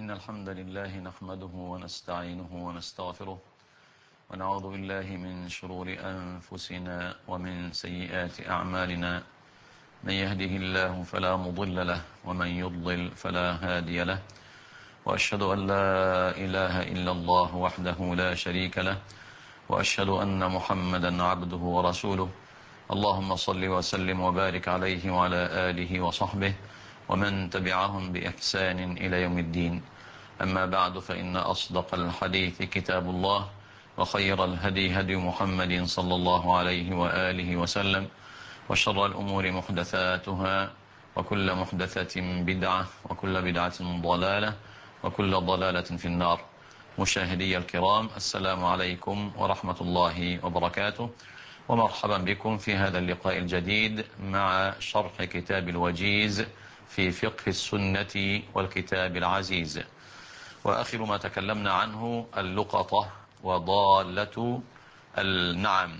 إن الحمد لله نحمده ونستعينه ونستغفره ونعوذ بالله من شرور أنفسنا ومن سيئات أعمالنا. من يهده الله فلا مضل له ومن يضلل فلا هادي له، وأشهد أن لا إله إلا الله وحده لا شريك له، وأشهد أن محمدا عبده ورسوله. اللهم صل وسلم وبارك عليه وعلى آله وصحبه ومن تبعهم بإحسان إلى يوم الدين. أما بعد، فإن أصدق الحديث كتاب الله، وخير الهدي هدي محمد صلى الله عليه وآله وسلم، وشر الأمور محدثاتها، وكل محدثة بدعة، وكل بدعة ضلالة، وكل ضلالة في النار. مشاهدي الكرام، السلام عليكم ورحمة الله وبركاته، ومرحبا بكم في هذا اللقاء الجديد مع شرح كتاب الوجيز في فقه السنة والكتاب العزيز. وآخر ما تكلمنا عنه اللقطة وضالة النعم.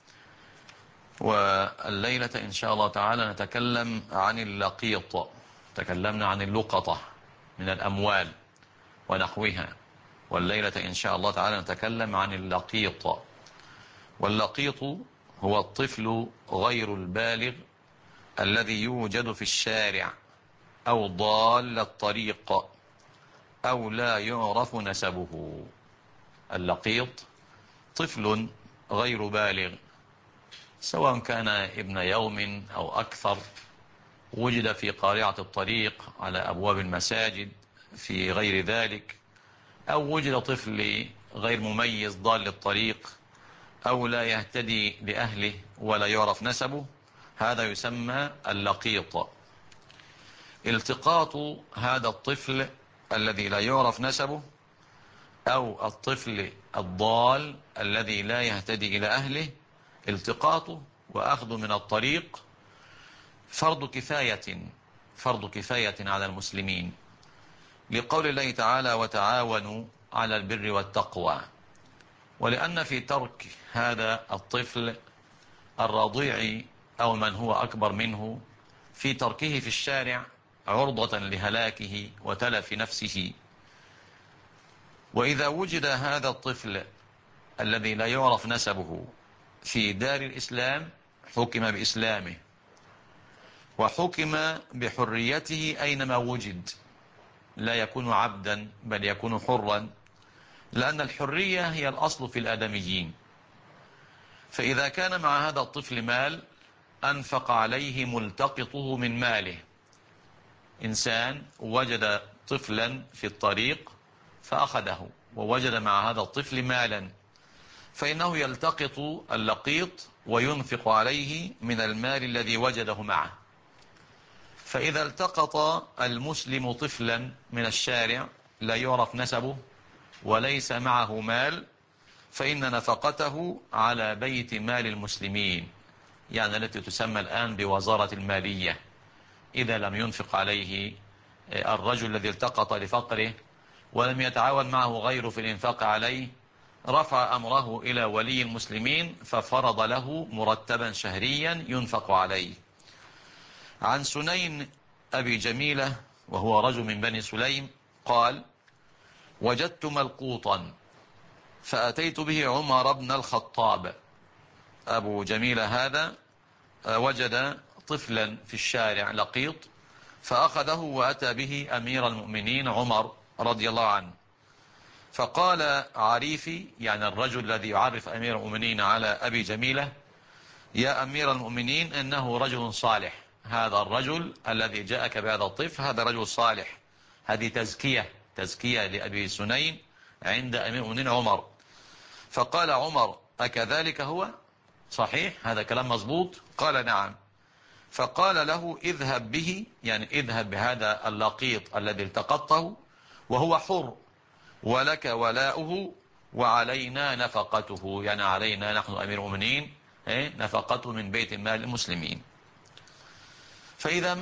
والليلة إن شاء الله تعالى نتكلم عن اللقيط. تكلمنا عن اللقطة من الأموال ونحوها، والليلة إن شاء الله تعالى نتكلم عن اللقيط. واللقيط هو الطفل غير البالغ الذي يوجد في الشارع أو ضال الطريق أو لا يعرف نسبه. اللقيط طفل غير بالغ، سواء كان ابن يوم أو أكثر، وجد في قارعة الطريق، على أبواب المساجد، في غير ذلك، أو وجد طفل غير مميز ضال الطريق أو لا يهتدي بأهله ولا يعرف نسبه. هذا يسمى اللقيط. التقاط هذا الطفل الذي لا يعرف نسبه أو الطفل الضال الذي لا يهتدي إلى أهله، التقاطه وأخذه من الطريق فرض كفاية على المسلمين، لقول الله تعالى: وتعاونوا على البر والتقوى. ولأن في ترك هذا الطفل الرضيع أو من هو أكبر منه، في تركه في الشارع عرضة لهلاكه وتلف نفسه. وإذا وجد هذا الطفل الذي لا يعرف نسبه في دار الإسلام، حكم بإسلامه وحكم بحريته أينما وجد، لا يكون عبدا بل يكون حرا، لأن الحرية هي الأصل في الآدميين. فإذا كان مع هذا الطفل مال، أنفق عليه ملتقطه من ماله. إنسان وجد طفلا في الطريق فأخذه، ووجد مع هذا الطفل مالا، فإنه يلتقط اللقيط وينفق عليه من المال الذي وجده معه. فإذا التقط المسلم طفلا من الشارع لا يعرف نسبه وليس معه مال، فإن نفقته على بيت مال المسلمين، يعني التي تسمى الآن بوزارة المالية. إذا لم ينفق عليه الرجل الذي التقط لفقره ولم يتعاون معه غيره في الإنفاق عليه، رفع أمره إلى ولي المسلمين ففرض له مرتبا شهريا ينفق عليه. عن سنين أبي جميلة، وهو رجل من بني سليم، قال: وجدت ملقوطا فأتيت به عمر بن الخطاب. أبو جميلة هذا وجد طفلا في الشارع لقيط، فأخذه وأتى به أمير المؤمنين عمر رضي الله عنه. فقال عريفي، يعني الرجل الذي يعرف أمير المؤمنين على أبي جميلة: يا أمير المؤمنين، إنه رجل صالح. هذا الرجل الذي جاءك بهذا الطفل هذا رجل صالح. هذه تزكية لأبي سنين عند أمير المؤمنين عمر. فقال عمر: أكذلك هو؟ صحيح هذا كلام مظبوط؟ قال: نعم. فقال له: اذهب به، يعني اذهب بهذا اللقيط الذي التقطه وهو حر، ولك ولاؤه وعلينا نفقته، يعني علينا نحن أمير المؤمنين نفقته من بيت المال المسلمين. فإذا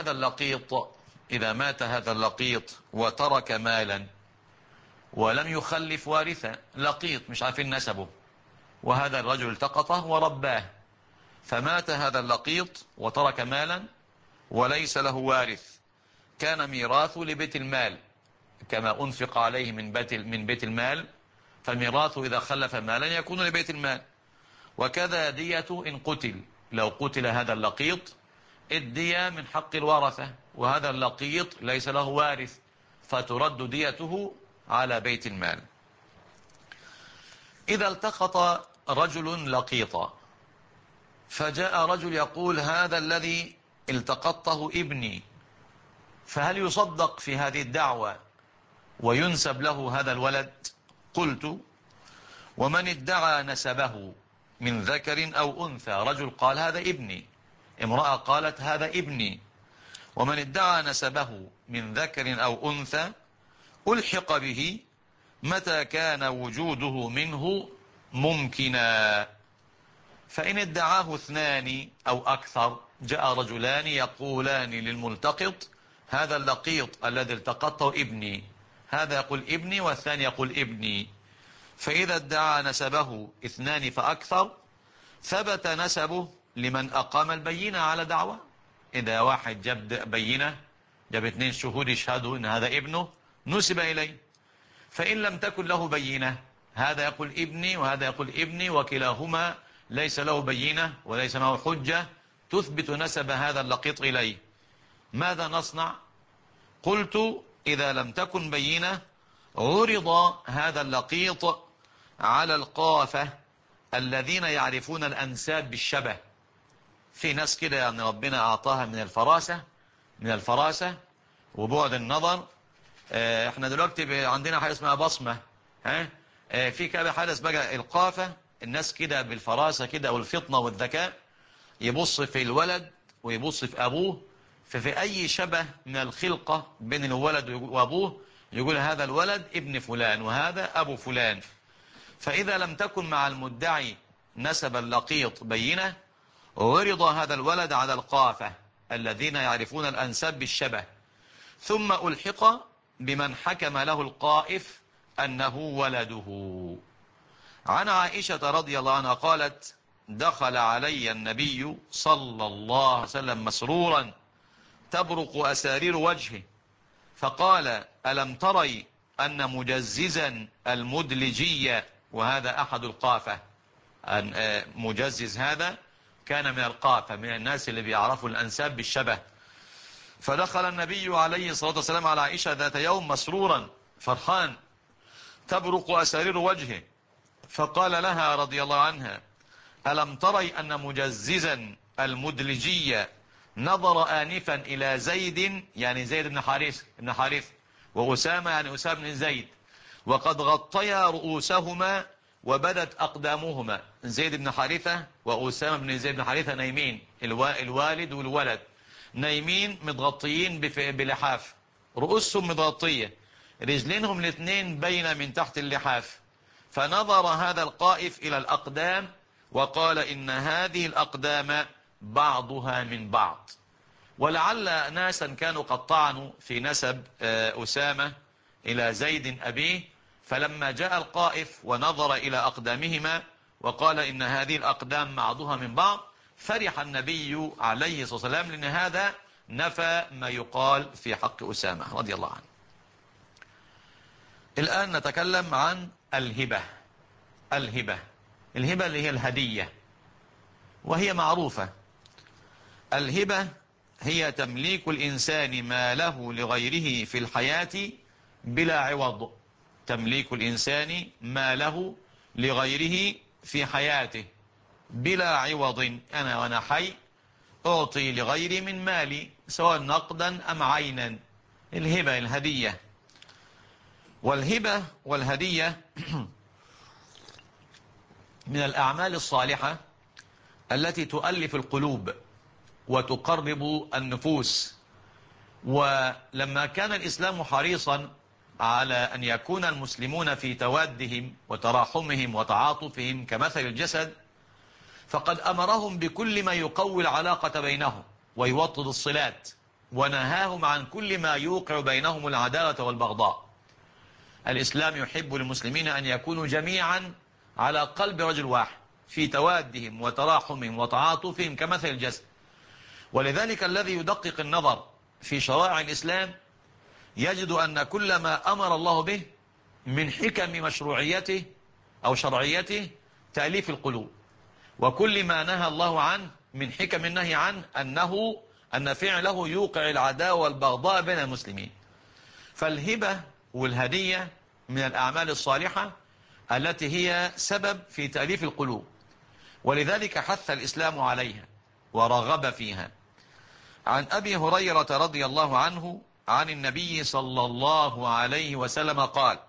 مات هذا اللقيط وترك مالا ولم يخلف وارثا، لقيط مش عارفين نسبه، وهذا الرجل التقطه ورباه، فمات هذا اللقيط وترك مالا وليس له وارث، كان ميراثه لبيت المال، كما أنفق عليه من بيت المال، فالميراث إذا خلف مالا يكون لبيت المال. وكذا دية إن قتل، لو قتل هذا اللقيط الدية من حق الورثة، وهذا اللقيط ليس له وارث، فترد ديته على بيت المال. إذا التقط رجل لقيطا، فجاء رجل يقول هذا الذي التقطه ابني، فهل يصدق في هذه الدعوة وينسب له هذا الولد؟ قلت: ومن ادعى نسبه من ذكر أو أنثى، رجل قال هذا ابني، امرأة قالت هذا ابني، ومن ادعى نسبه من ذكر أو أنثى ألحق به متى كان وجوده منه ممكنا. فإن ادعاه اثنان أو أكثر، جاء رجلان يقولان للملتقط هذا اللقيط الذي التقطه ابني، هذا يقول ابني والثاني يقول ابني، فإذا ادعى نسبه اثنان فأكثر ثبت نسبه لمن أقام البينة على دعوة. إذا واحد جاب بينة، جاب 2 شهود يشهدوا إن هذا ابنه، نسب إليه. فإن لم تكن له بينة، هذا يقول ابني وهذا يقول ابني، وكلاهما ليس له بينة وليس معه حجة تثبت نسب هذا اللقيط إليه، ماذا نصنع؟ قلت: إذا لم تكن بينة عرض هذا اللقيط على القافة الذين يعرفون الأنساب بالشبه. في ناس كده يعني ربنا أعطاها من الفراسة وبعد النظر. احنا دلوقتي عندنا حاجة اسمها بصمة، في كده حدث بقى القافة، الناس كده بالفراسة كده والفطنة والذكاء يبص في الولد ويبص في أبوه، ففي أي شبه من الخلقة بين الولد وأبوه يقول هذا الولد ابن فلان وهذا أبو فلان. فإذا لم تكن مع المدعي نسب اللقيط بينة عرض هذا الولد على القافة الذين يعرفون الأنساب بالشبه، ثم ألحق بمن حكم له القائف أنه ولده. عن عائشة رضي الله عنها قالت: دخل علي النبي صلى الله عليه وسلم مسرورا تبرق أسارير وجهه، فقال: ألم تري أن مجززا المدلجية، وهذا أحد القافة، مجزز هذا كان من القافة، من الناس اللي بيعرفوا الأنساب بالشبه. فدخل النبي عليه الصلاة والسلام على عائشة ذات يوم مسرورا فرحان تبرق أسارير وجهه، فقال لها رضي الله عنها: ألم تري أن مجززا المدلجية نظر آنفا إلى زيد، يعني زيد بن حارث وأسامة يعني أسامة بن زيد، وقد غطيا رؤوسهما وبدت أقدامهما. زيد بن حارثة وأسامة بن زيد بن حارثة نايمين، الوالد والولد نايمين متغطيين بلحاف، رؤوسهم متغطية، رجلينهم الاثنين بين من تحت اللحاف. فنظر هذا القائف إلى الأقدام وقال: إن هذه الأقدام بعضها من بعض. ولعل ناسا كانوا قد طعنوا في نسب أسامة إلى زيد أبيه، فلما جاء القائف ونظر إلى أقدامهما وقال: إن هذه الأقدام بعضها من بعض، فرح النبي عليه الصلاة والسلام، لأن هذا نفى ما يقال في حق أسامة رضي الله عنه. الآن نتكلم عن الهبة. الهبة اللي هي الهدية، وهي معروفة. الهبة هي تمليك الإنسان ما له لغيره في الحياة بلا عوض. تمليك الإنسان ما له لغيره في حياته بلا عوض. أنا وأنا حي أعطي لغيري من مالي سواء نقدا أم عينا. الهبة الهدية. والهبة والهدية من الأعمال الصالحة التي تؤلف القلوب وتقرب النفوس. ولما كان الإسلام حريصا على أن يكون المسلمون في توادهم وتراحمهم وتعاطفهم كمثل الجسد، فقد أمرهم بكل ما يقوي العلاقة بينهم ويوطد الصلات، ونهاهم عن كل ما يوقع بينهم العداوة والبغضاء. الإسلام يحب للمسلمين أن يكونوا جميعا على قلب رجل واحد في توادهم وتراحمهم وتعاطفهم كمثل الجسد. ولذلك الذي يدقق النظر في شرائع الإسلام يجد أن كل ما أمر الله به من حكم مشروعيته أو شرعيته تأليف القلوب، وكل ما نهى الله عنه من حكم النهي عنه أن فعله يوقع العداوة والبغضاء بين المسلمين. فالهبة والهدية من الأعمال الصالحة التي هي سبب في تأليف القلوب، ولذلك حث الإسلام عليها ورغب فيها. عن أبي هريرة رضي الله عنه عن النبي صلى الله عليه وسلم قال: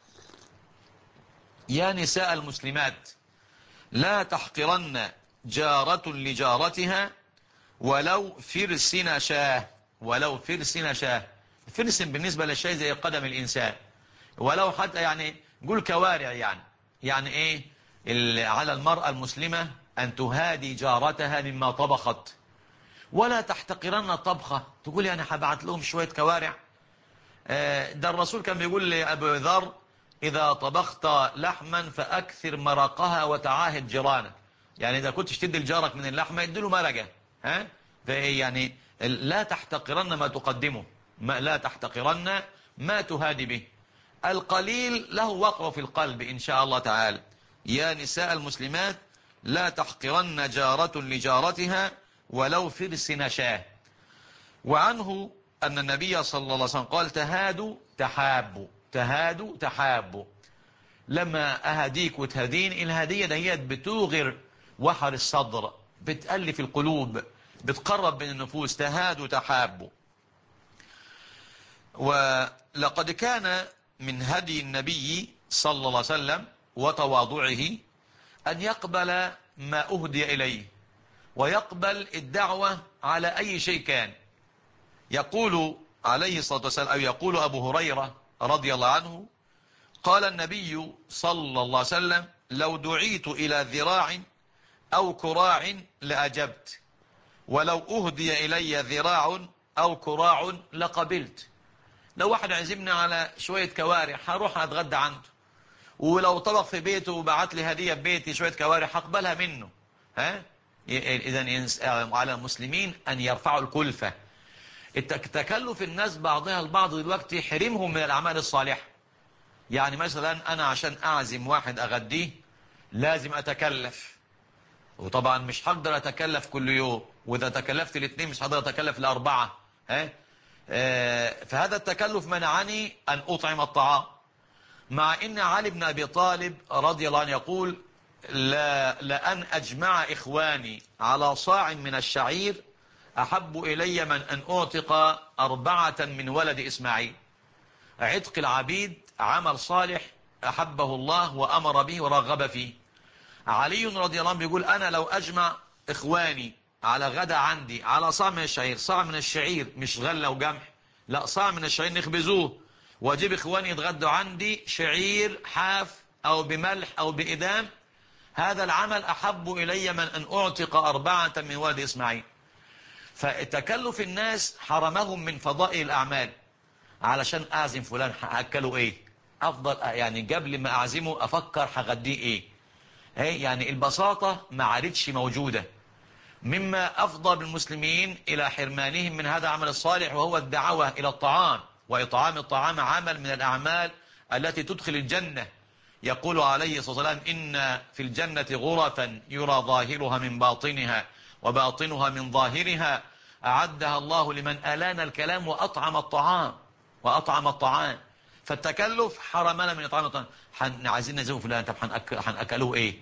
يا نساء المسلمات لا تحقرن جارة لجارتها ولو فرسن شاه. ولو فرسن شاه، فرسن بالنسبة للشيء زي قدم الإنسان، ولو حتى يعني قول كوارع، يعني ايه على المرأة المسلمة أن تهادي جارتها مما طبخت، ولا تحتقرن طبخة تقول يعني هبعت لهم شوية كوارع. ده الرسول كان بيقول لأبو ذر: إذا طبخت لحما فأكثر مرقها وتعاهد جيرانك. يعني إذا كنت تدي لجارك من اللحمة اديله مرقة، يعني لا تحتقرن ما تقدمه، لا تحتقرن ما تهادي به. القليل له وقع في القلب إن شاء الله تعالى. يا نساء المسلمات لا تحقرن جارة لجارتها ولو فرس نشاه. وعنه أن النبي صلى الله عليه وسلم قال: تهادوا تحابوا. تهادوا تحابوا. لما أهديك وتهدين، الهدية دهيت بتوغر وحر الصدر، بتألف القلوب، بتقرب بين النفوس. تهادوا تحابوا. ولقد كان من هدي النبي صلى الله عليه وسلم وتواضعه أن يقبل ما أهدي إليه، ويقبل الدعوة على أي شيء كان. يقول عليه الصلاة والسلام، أو يقول أبو هريرة رضي الله عنه: قال النبي صلى الله عليه وسلم: لو دعيت إلى ذراع أو كراع لأجبت، ولو أهدي إلي ذراع أو كراع لقبلت. لو واحد عزمنا على شوية كوارع هروح أتغدى عنده، ولو طبخ في بيته وبعت لي هدية ببيتي شوية كوارع هقبلها منه. إذن على المسلمين أن يرفعوا الكلفة. تكلف الناس بعضها البعض دلوقتي حرمهم من الأعمال الصالحة. يعني مثلا أنا عشان أعزم واحد أغديه لازم أتكلف، وطبعا مش هقدر أتكلف كل يوم، وإذا تكلفت الاثنين مش هقدر أتكلف الأربعة. فهذا التكلف منعني أن أطعم الطعام، مع إن علي بن أبي طالب رضي الله عنه يقول: لأن أجمع إخواني على صاع من الشعير أحب إلي من أن أعتق 4 من ولد إسماعيل. عتق العبيد عمل صالح أحبه الله وأمر به ورغب فيه. علي رضي الله عنه بيقول: أنا لو أجمع إخواني على غدا عندي على صاع من الشعير، صاع من الشعير مش غلة وجمح، لا، صاع من الشعير نخبزوه، واجيب إخواني يتغدوا عندي شعير حاف أو بملح أو بإدام، هذا العمل أحب إلي من أن أعتق 4 من ولد إسماعيل. فتكلف الناس حرمهم من فضائل الأعمال. علشان أعزم فلان هأكله إيه؟ أفضل يعني قبل ما أعزمه أفكر هغديه إيه؟ يعني البساطة ما عادتش موجودة، مما أفضى بالمسلمين إلى حرمانهم من هذا العمل الصالح، وهو الدعوة إلى الطعام. وإطعام الطعام عمل من الأعمال التي تدخل الجنة. يقول عليه الصلاة والسلام: إن في الجنة غرفا يرى ظاهرها من باطنها وباطنها من ظاهرها، أعدها الله لمن ألان الكلام وأطعم الطعام. وأطعم الطعام. فالتكلف حرمنا من إطعام الطعام. عايزين نزوج فلان، طب هنأكلوه إيه؟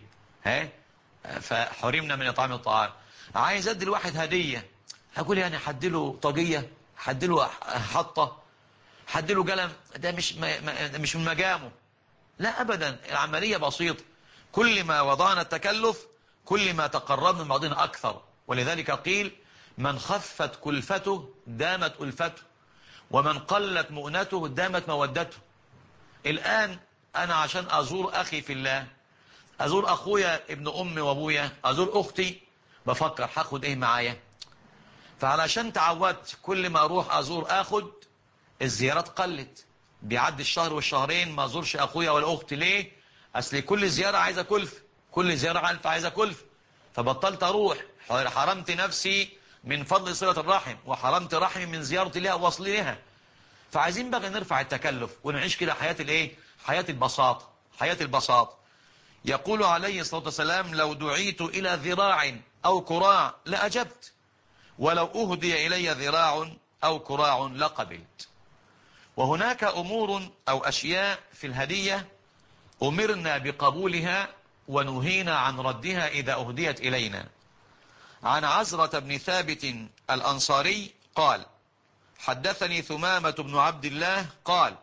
فحرمنا من إطعام الطعام. عايز أدي الواحد هدية، هقول يعني حدله طاقية، حدله حطة، حدله قلم، ده مش من مقامه. لا أبدا، العملية بسيطة. كل ما وضعنا التكلف كل ما تقربنا من بعضنا أكثر. ولذلك قيل: من خفت كلفته دامت ألفته، ومن قلت مؤنته دامت مودته. الآن أنا عشان أزور أخي في الله، أزور أخويا ابن أمي وأبويا، أزور أختي، بفكر هاخد إيه معايا. فعلشان تعودت كل ما أروح أزور أخد، الزيارات قلت، بيعدي الشهر والشهرين ما أزورش أخويا ولا أختي. ليه؟ أصل كل زيارة عايزة كلف، كل زيارة عايزة كلف، فبطلت أروح. حرمت نفسي من فضل صلة الرحم، وحرمت رحمي من زيارتي لها ووصلي لها. فعايزين بقى نرفع التكلف ونعيش كده حياة الايه، حياة البساطة، حياة البساطة. يقول عليه الصلاة والسلام: لو دعيت إلى ذراع أو كراع لأجبت، ولو أهدي إلي ذراع أو كراع لقبلت. وهناك أمور أو أشياء في الهدية أمرنا بقبولها ونهينا عن ردها إذا أهديت إلينا. عن عزرة بن ثابت الأنصاري قال: حدثني ثمامة بن عبد الله قال: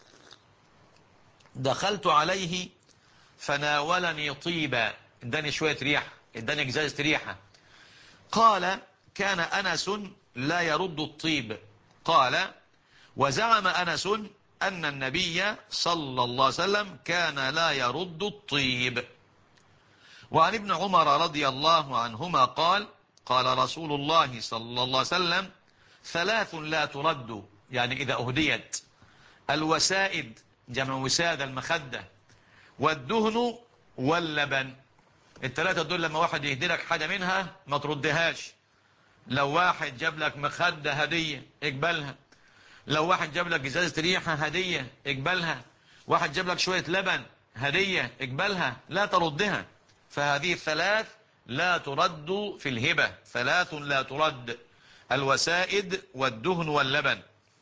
دخلت عليه فناولني طيبا، اداني شوية ريحة، اداني جزازة ريحة. قال: كان أنس لا يرد الطيب. قال: وزعم أنس أن النبي صلى الله عليه وسلم كان لا يرد الطيب. وعن ابن عمر رضي الله عنهما قال: قال رسول الله صلى الله عليه وسلم: ثلاث لا ترد، يعني إذا أهديت: الوسائد، جمع وسادة المخدة، والدهن، واللبن. الثلاثة دول لما واحد يهدي لك حاجة منها ما تردهاش. لو واحد جاب لك مخدة هدية اقبلها، لو واحد جاب لك ازازة ريحة هدية اقبلها، واحد جاب لك شوية لبن هدية اقبلها، لا تردها. فهذه الثلاث لا ترد في الهبة، ثلاث لا ترد: الوسائد والدهن واللبن.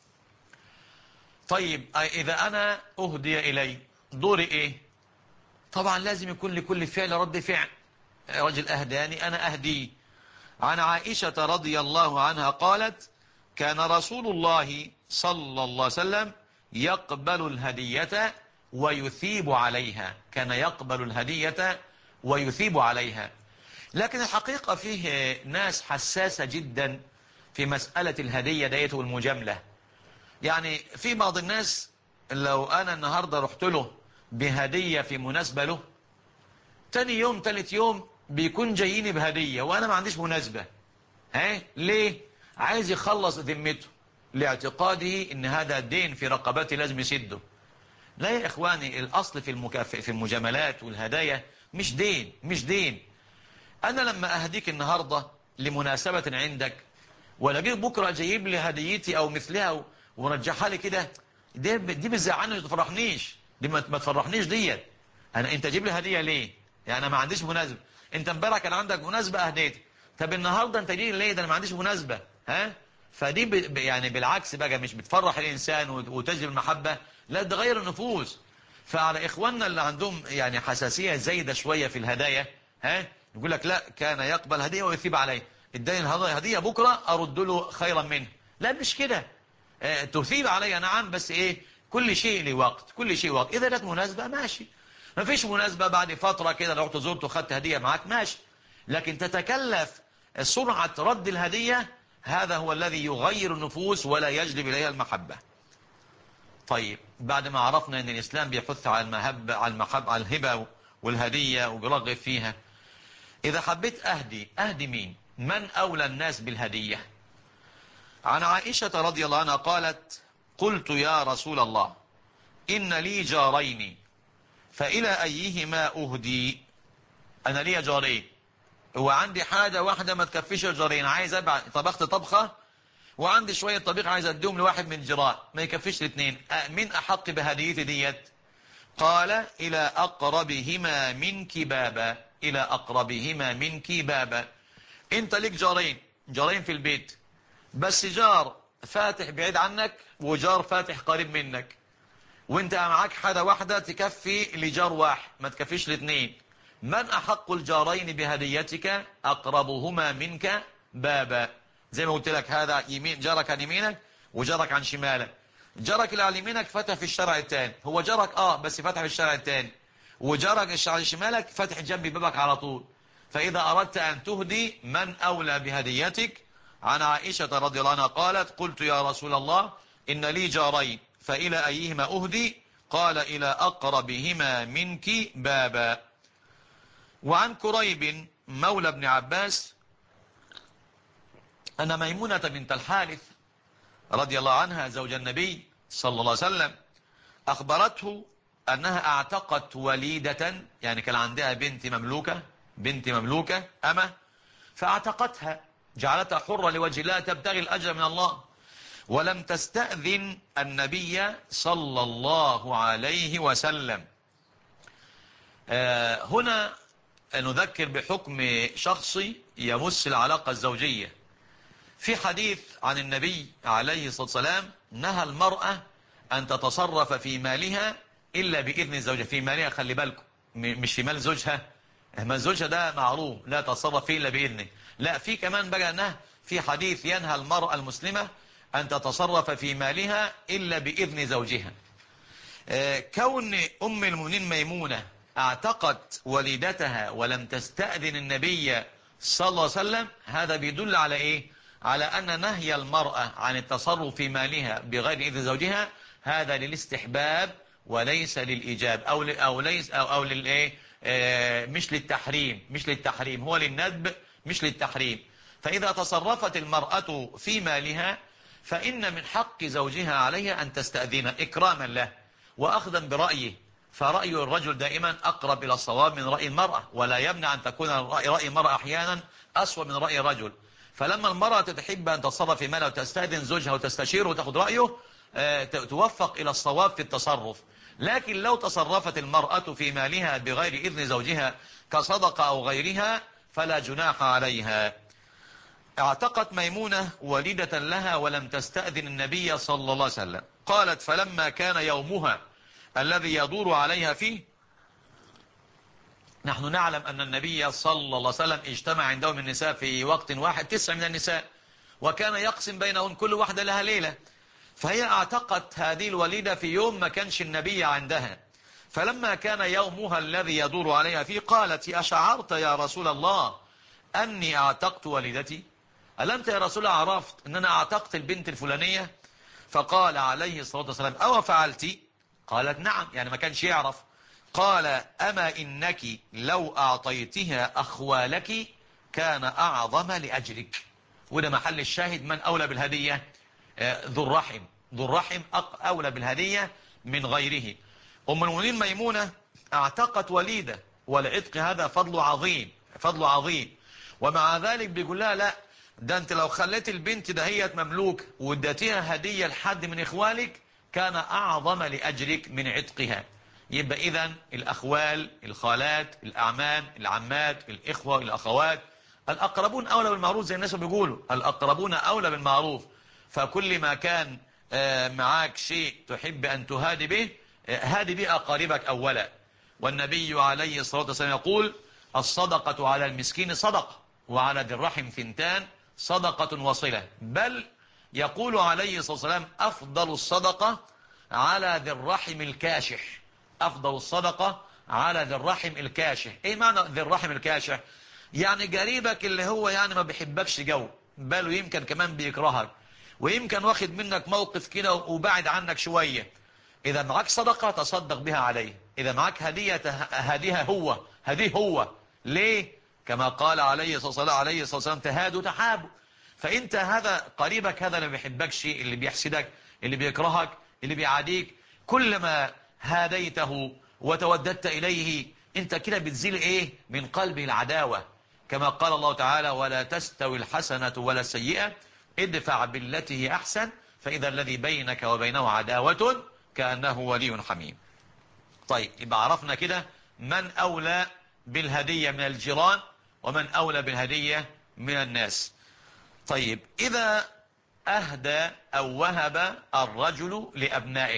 طيب إذا أنا أهدي إلي دوري إيه؟ طبعا لازم يكون لكل فعل رد فعل. رجل أهداني أنا أهديه. عن عائشة رضي الله عنها قالت: كان رسول الله صلى الله عليه وسلم يقبل الهدية ويثيب عليها، كان يقبل الهدية ويثيب عليها. لكن الحقيقة فيه ناس حساسة جدا في مسألة الهدية ديت والمجاملة. يعني في بعض الناس لو أنا النهاردة رحت له بهدية في مناسبة له، تاني يوم تالت يوم بيكون جاييني بهدية وأنا ما عنديش مناسبة. ليه؟ عايز يخلص ذمته لاعتقاده ان هذا دين في رقبته لازم يسده. لا يا اخواني، الاصل في المجاملات والهدايا مش دين، مش دين. انا لما اهديك النهاردة لمناسبة عندك، ولا جيب بكرة جايب لي هديتي او مثلها ورجعها لي كده، دي بتزعلني، ما تفرحنيش، دي ما تفرحنيش ديت. انت جيب لي هدية ليه؟ يعني انا ما عنديش مناسبة. انت امبارح كان عندك مناسبة اهديتك، طب النهاردة انت جاي ليه؟ ده انا ما عنديش مناسبة. فدي يعني بالعكس بقى، مش بتفرح الانسان وتجلب المحبة، لا ده غير النفوس. فعلى اخواننا اللي عندهم يعني حساسية زايدة شوية في الهدايا، يقول لك لا كان يقبل هدية ويثيب عليه، اداني هدية بكرة ارد له خيرا منه. لا مش كده. تثيب علي نعم، بس ايه، كل شيء له وقت، كل شيء وقت. اذا كانت مناسبة ماشي، ما فيش مناسبة بعد فترة كده لو رحت زرت وخدت هدية معاك ماشي. لكن تتكلف سرعة رد الهدية، هذا هو الذي يغير النفوس ولا يجلب إليها المحبة. طيب بعد ما عرفنا أن الإسلام بيحث على المحبة، على الهبة والهدية وبيرغب فيها، إذا حبيت أهدي مين؟ من أولى الناس بالهدية؟ عن عائشة رضي الله عنها قالت: قلت يا رسول الله إن لي جارين فإلى أيهما أهدي؟ أنا لي جارين وعندي حاجة واحدة ما تكفيش الجارين، عايز أبعد، طبخت طبخة وعندي شوية طبيخ عايز أديهم لواحد من الجيران، ما يكفيش الاثنين، من أحق بهديتي ديت؟ قال: إلى أقربهما منك بابا، إلى أقربهما منك بابا. أنت ليك جارين في البيت، بس جار فاتح بعيد عنك وجار فاتح قريب منك، وانت معاك حاجة واحدة تكفي لجار واحد ما تكفيش الاثنين. من أحق الجارين بهديتك؟ أقربهما منك بابا. زي ما قلت لك، هذا يمين، جارك عن يمينك وجارك عن شمالك. جارك اللي عن يمينك فتح في الشارع الثاني، هو جارك بس فتح في الشارع الثاني، وجارك عن شمالك فتح جنب بابك على طول. فإذا أردت أن تهدي، من أولى بهديتك؟ عن عائشة رضي الله عنها قالت: قلت يا رسول الله إن لي جارين فإلى أيهما أهدي؟ قال: إلى أقربهما منك بابا. وعن كريب مولى ابن عباس أن ميمونة بنت الحارث رضي الله عنها زوج النبي صلى الله عليه وسلم أخبرته أنها اعتقت وليدة، يعني كان عندها بنت مملوكة أمة، فاعتقتها، جعلتها حرة لوجه الله تبتغي الأجر من الله. ولم تستأذن النبي صلى الله عليه وسلم. هنا نذكر بحكم شخصي يمس العلاقة الزوجية. في حديث عن النبي عليه الصلاة والسلام نهى المرأة أن تتصرف في مالها إلا بإذن زوجها. في مالها خلي بالكم، مش في مال زوجها. مال زوجها ده معروف لا تتصرف فيه إلا بإذنه. لا، في كمان بقى نهى في حديث ينهى المرأة المسلمة أن تتصرف في مالها إلا بإذن زوجها. كون أم المؤمنين ميمونة اعتقت وليدتها ولم تستأذن النبي صلى الله عليه وسلم، هذا بيدل على إيه؟ على أن نهي المرأة عن التصرف في مالها بغير إذن زوجها هذا للاستحباب وليس للإيجاب، أو ليس أو للإيه، مش للتحريم، هو للندب مش للتحريم. فإذا تصرفت المرأة في مالها فإن من حق زوجها عليها أن تستأذن إكراما له وأخذا برأيه، فرأي الرجل دائما أقرب إلى الصواب من رأي المرأة، ولا يمنع أن تكون رأي المرأة أحيانا أسوأ من رأي الرجل. فلما المرأة تحب أن تتصرف في مالها وتستأذن زوجها وتستشيره وتأخذ رأيه توفق إلى الصواب في التصرف. لكن لو تصرفت المرأة في مالها بغير إذن زوجها كصدقة أو غيرها فلا جناح عليها. اعتقت ميمونة وليدة لها ولم تستأذن النبي صلى الله عليه وسلم. قالت فلما كان يومها الذي يدور عليها فيه، نحن نعلم أن النبي صلى الله عليه وسلم اجتمع عنده من النساء في وقت واحد 9 من النساء، وكان يقسم بينهن كل واحدة لها ليلة. فهي اعتقت هذه الوليدة في يوم ما كانش النبي عندها. فلما كان يومها الذي يدور عليها فيه قالت أشعرت يا رسول الله أني اعتقت والدتي؟ هل أنت يا رسول الله عرفت أن أنا اعتقت البنت الفلانية؟ فقال عليه الصلاة والسلام أو فعلتي؟ قالت نعم، يعني ما كانش يعرف. قال أما إنك لو أعطيتها أخوالك كان أعظم لأجرك. وده محل الشاهد، من أولى بالهدية؟ ذو الرحم. ذو الرحم أولى بالهدية من غيره. أم المؤمنين ميمونة اعتقت وليدة، والعتق هذا فضل عظيم، فضل عظيم. ومع ذلك بيقول لها لا، ده انت لو خليت البنت دهيت مملوك واديتيها هدية لحد من اخوالك كان اعظم لاجرك من عتقها. يبقى اذا الاخوال، الخالات، الاعمام، العمات، الاخوة، الاخوات، الاقربون اولى بالمعروف، زي الناس بيقولوا الاقربون اولى بالمعروف. فكل ما كان معاك شيء تحب ان تهادي به هادي به اقاربك اولا. والنبي عليه الصلاة والسلام يقول الصدقة على المسكين صدقة وعلى ذي الرحم ثنتان صدقة وصلة. بل يقول عليه الصلاة والسلام أفضل الصدقة على ذي الرحم الكاشح. أفضل الصدقة على ذي الرحم الكاشح. إيه معنى ذي الرحم الكاشح؟ يعني قريبك اللي هو يعني ما بيحبكش جو، بل ويمكن كمان بيكرهك، ويمكن واخد منك موقف كده وبعد عنك شوية. إذا معك صدقة تصدق بها عليه، إذا معك هدية هديها هو، هديه هو. ليه؟ كما قال عليه الصلاة والسلام تهادوا تحابوا. فأنت هذا قريبك هذا اللي بيحبكش، اللي بيحسدك، اللي بيكرهك، اللي بيعاديك، كلما هاديته وتوددت إليه أنت كده بتزيل إيه من قلبه العداوة. كما قال الله تعالى ولا تستوي الحسنة ولا السيئة ادفع بالتي هي أحسن فإذا الذي بينك وبينه عداوة كأنه ولي حميم. طيب يبقى عرفنا كده من أولى بالهدية من الجيران ومن أولى بالهدية من الناس. طيب إذا أهدى أو وهب الرجل لأبنائه،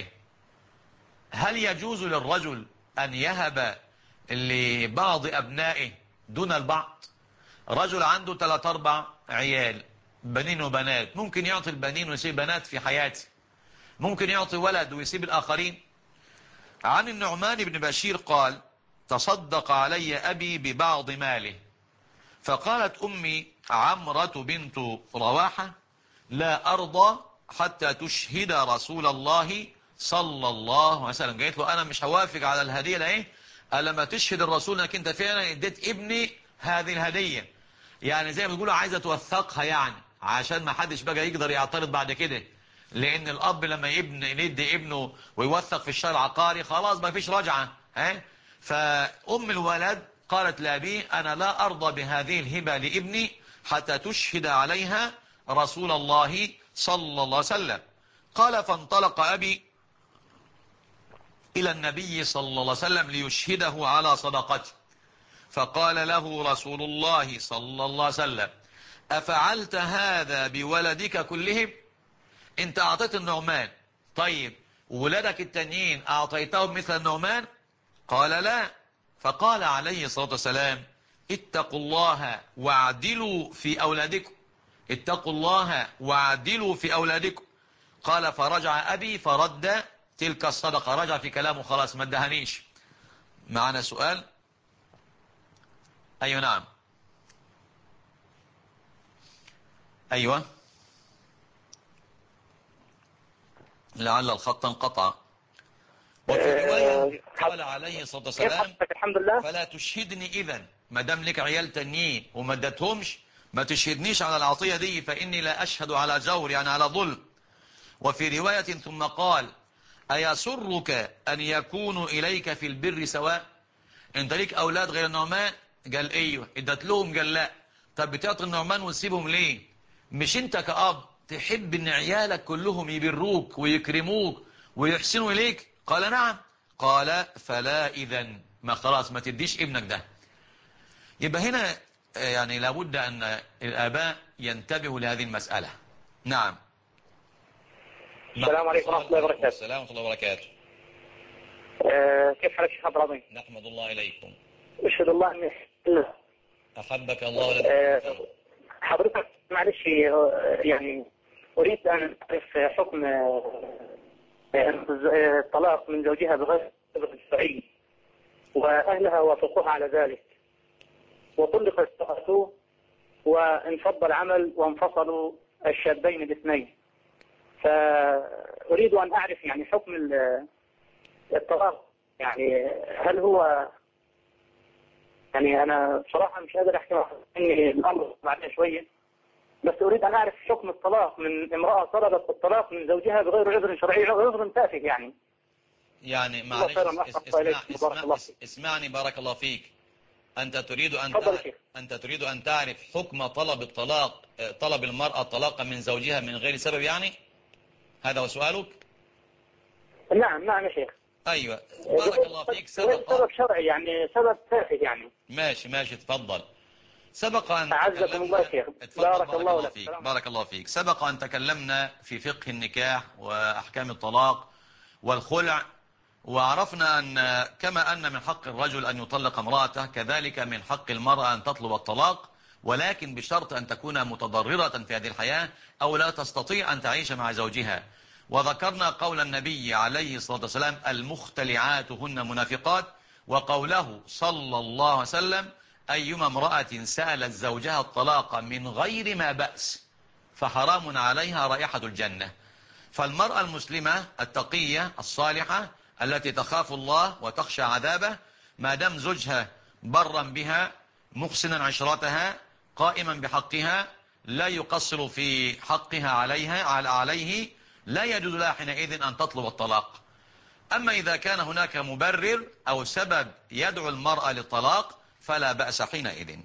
هل يجوز للرجل أن يهب لبعض أبنائه دون البعض؟ رجل عنده 3-4 عيال بنين وبنات، ممكن يعطي البنين ويسيب بنات في حياته، ممكن يعطي ولد ويسيب الآخرين. عن النعمان بن بشير قال تصدق علي أبي ببعض ماله، فقالت أمي عمرة بنت رواحة لا أرضى حتى تشهد رسول الله صلى الله عليه وسلم. قالت له أنا مش هوافق على الهدية لإيه ألما تشهد الرسول أنك أنت فعلا اديت ابني هذه الهدية. يعني زي ما بيقولوا عايزة توثقها، يعني عشان ما حدش بقى يقدر يعترض بعد كده. لأن الأب لما يدي ابنه ويوثق في الشهر العقاري خلاص ما فيش رجعة. فأم الولد قالت لأبي أنا لا أرضى بهذه الهبة لابني حتى تشهد عليها رسول الله صلى الله عليه وسلم. قال فانطلق أبي إلى النبي صلى الله عليه وسلم ليشهده على صدقته، فقال له رسول الله صلى الله عليه وسلم أفعلت هذا بولدك كلهم؟ انت أعطيت النعمان، طيب ولدك التانيين أعطيتهم مثل النعمان؟ قال لا. فقال عليه الصلاة والسلام اتقوا الله واعدلوا في أولادكم، اتقوا الله واعدلوا في أولادكم. قال فرجع أبي فرد تلك الصدقة، رجع في كلامه خلاص ما ادهنيش. معنا سؤال؟ أيوة نعم. أيوة لعل الخط انقطع. وفي رواية قال عليه الصلاة والسلام الحمد لله. فلا تشهدني إذن، ما دام لك عيال تانيين وما ادتهمش ما تشهدنيش على العطية دي، فإني لا أشهد على جور يعني على ظلم. وفي رواية ثم قال أيسرك أن يكونوا إليك في البر سواء؟ انت ليك أولاد غير النعمان؟ قال ايوه. ادت لهم؟ قال لا. طب بتعطي النعمان وتسيبهم ليه؟ مش انت كأب تحب ان عيالك كلهم يبروك ويكرموك ويحسنوا اليك؟ قال نعم. قال فلا اذن، ما خلاص ما تديش ابنك ده. يبقى هنا يعني لابد ان الاباء ينتبهوا لهذه المسألة. نعم. السلام عليكم ورحمة الله وبركاته. السلام ورحمة الله وبركاته. كيف حالك شيخ عبد العظيم؟ نحمد الله إليكم. أشهد الله أني أحبك الله ولدك. حضرتك معلش يعني أريد أن أعرف حكم الطلاق من زوجها بغير الشرعي، وأهلها وافقوها على ذلك، وطلقت امرأته وانفض العمل وانفصلوا الشابين الاثنين. فأريد أن أعرف يعني حكم الطلاق، يعني هل هو يعني أنا بصراحة مش قادر أحكي إني الأمر بعدين شوية، بس أريد أن أعرف حكم الطلاق من امرأة طلبت الطلاق من زوجها بغير عذر شرعي، عذر تافه يعني معلش اسمعني بارك الله فيك. أنت تريد أن تعرف حكم طلب الطلاق، طلب المرأة الطلاق من زوجها من غير سبب يعني؟ هذا هو سؤالك؟ نعم يا شيخ. أيوة بارك الله فيك. سبب شرعي يعني سبب تافه يعني. ماشي تفضل. سبق أن أعزكم الله شيخ. بارك الله فيك. بارك الله فيك. سبق أن تكلمنا في فقه النكاح وأحكام الطلاق والخلع، وعرفنا أن كما أن من حق الرجل أن يطلق امرأته كذلك من حق المرأة أن تطلب الطلاق، ولكن بشرط أن تكون متضررة في هذه الحياة أو لا تستطيع أن تعيش مع زوجها. وذكرنا قول النبي عليه الصلاة والسلام المختلعات هن منافقات، وقوله صلى الله عليه وسلم أيما امرأة سألت زوجها الطلاق من غير ما بأس فحرام عليها رائحة الجنة. فالمرأة المسلمة التقية الصالحة التي تخاف الله وتخشى عذابه ما دام زوجها برا بها محسنا عشرتها قائما بحقها لا يقصر في حقها عليه لا يجوز لها حينئذ أن تطلب الطلاق. أما إذا كان هناك مبرر أو سبب يدعو المرأة للطلاق فلا بأس حينئذ.